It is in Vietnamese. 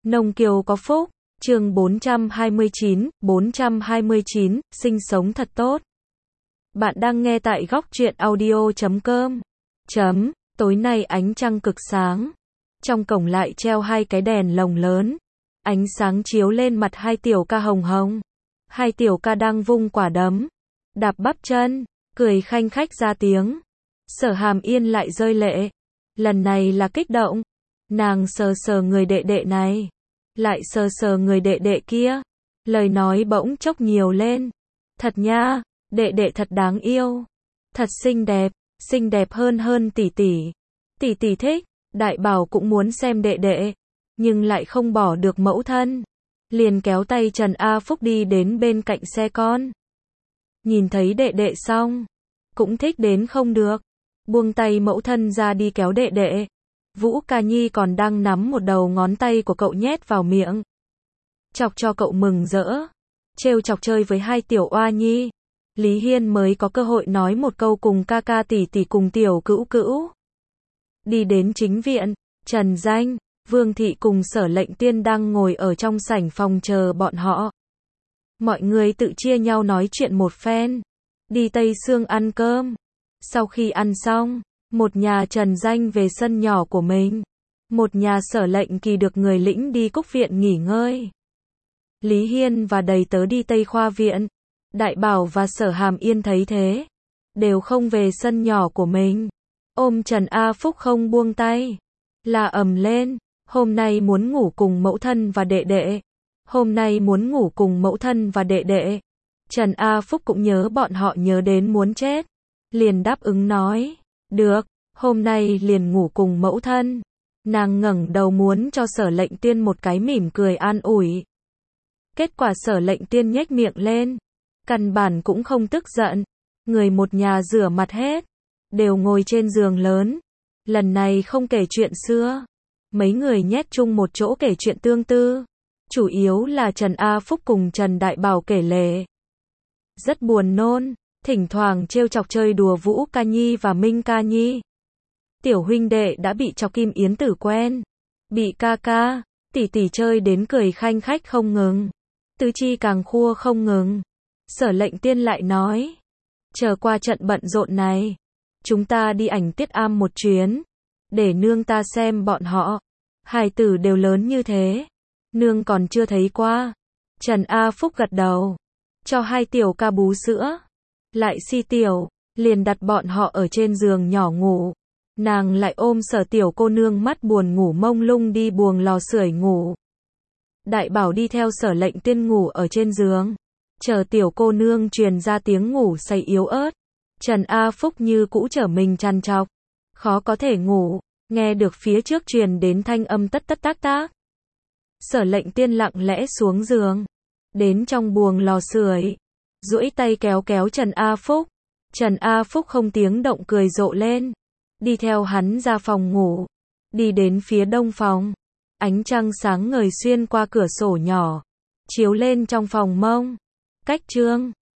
Nông Kiều có phúc, chương 429, sinh sống thật tốt. Bạn đang nghe tại góc truyện audio.com. Tối nay ánh trăng cực sáng. Trong cổng lại treo hai cái đèn lồng lớn. Ánh sáng chiếu lên mặt hai tiểu ca hồng hồng. Hai tiểu ca đang vung quả đấm, đạp bắp chân, cười khanh khách ra tiếng. Sở Hàm Yên lại rơi lệ. Lần này là kích động. Nàng sờ sờ người đệ đệ này, lại sờ sờ người đệ đệ kia. Lời nói bỗng chốc nhiều lên. Thật nha, đệ đệ thật đáng yêu. Thật xinh đẹp hơn tỷ tỷ. Tỷ tỷ thích. Đại Bảo cũng muốn xem đệ đệ, nhưng lại không bỏ được mẫu thân. Liền kéo tay Trần A Phúc đi đến bên cạnh xe con. Nhìn thấy đệ đệ xong, cũng thích đến không được. Buông tay mẫu thân ra đi kéo đệ đệ. Vũ Ca Nhi còn đang nắm một đầu ngón tay của cậu nhét vào miệng. Chọc cho cậu mừng rỡ. Trêu chọc chơi với hai tiểu oa nhi. Lý Hiên mới có cơ hội nói một câu cùng ca ca tỷ tỷ cùng tiểu cữu cữu. Đi đến chính viện, Trần Danh, Vương Thị cùng Sở Lệnh Tiên đang ngồi ở trong sảnh phòng chờ bọn họ. Mọi người tự chia nhau nói chuyện một phen. Đi Tây Sương ăn cơm. Sau khi ăn xong, một nhà Trần Danh về sân nhỏ của mình. Một nhà Sở Lệnh Kỳ được người lĩnh đi Cúc Viện nghỉ ngơi. Lý Hiên và đầy tớ đi Tây Khoa Viện. Đại Bảo và Sở Hàm Yên thấy thế, đều không về sân nhỏ của mình. Ôm Trần A Phúc không buông tay. La ầm lên, hôm nay muốn ngủ cùng mẫu thân và đệ đệ. Hôm nay muốn ngủ cùng mẫu thân và đệ đệ. Trần A Phúc cũng nhớ bọn họ nhớ đến muốn chết. Liền đáp ứng nói, được, hôm nay liền ngủ cùng mẫu thân. Nàng ngẩng đầu muốn cho Sở Lệnh Tiên một cái mỉm cười an ủi. Kết quả Sở Lệnh Tiên nhếch miệng lên. Căn bản cũng không tức giận. Người một nhà rửa mặt hết, đều ngồi trên giường lớn. Lần này không kể chuyện xưa. Mấy người nhét chung một chỗ kể chuyện tương tư. Chủ yếu là Trần A Phúc cùng Trần Đại Bảo kể lể. Rất buồn nôn, thỉnh thoảng trêu chọc chơi đùa Vũ Ca Nhi và Minh Ca Nhi. Tiểu huynh đệ đã bị chọc Kim Yến Tử quen. Bị ca ca, tỷ tỷ chơi đến cười khanh khách không ngừng. Tứ chi càng khua không ngừng. Sở Lệnh Tiên lại nói, chờ qua trận bận rộn này, chúng ta đi ảnh tiết am một chuyến, để nương ta xem bọn họ. Hài tử đều lớn như thế, nương còn chưa thấy qua. Trần A Phúc gật đầu, cho hai tiểu ca bú sữa, lại si tiểu, liền đặt bọn họ ở trên giường nhỏ ngủ. Nàng lại ôm Sở tiểu cô nương mắt buồn ngủ mông lung đi buồng lò sưởi ngủ. Đại Bảo đi theo Sở Lệnh Tiên ngủ ở trên giường. Chờ tiểu cô nương truyền ra tiếng ngủ say yếu ớt. Trần A Phúc như cũ trở mình trằn trọc, khó có thể ngủ, nghe được phía trước truyền đến thanh âm tất tất tác tác. Sở Lệnh Tiên lặng lẽ xuống giường, đến trong buồng lò sưởi, duỗi tay kéo kéo Trần A Phúc. Trần A Phúc không tiếng động cười rộ lên, đi theo hắn ra phòng ngủ, đi đến phía đông phòng. Ánh trăng sáng ngời xuyên qua cửa sổ nhỏ, chiếu lên trong phòng mông. Cách trương,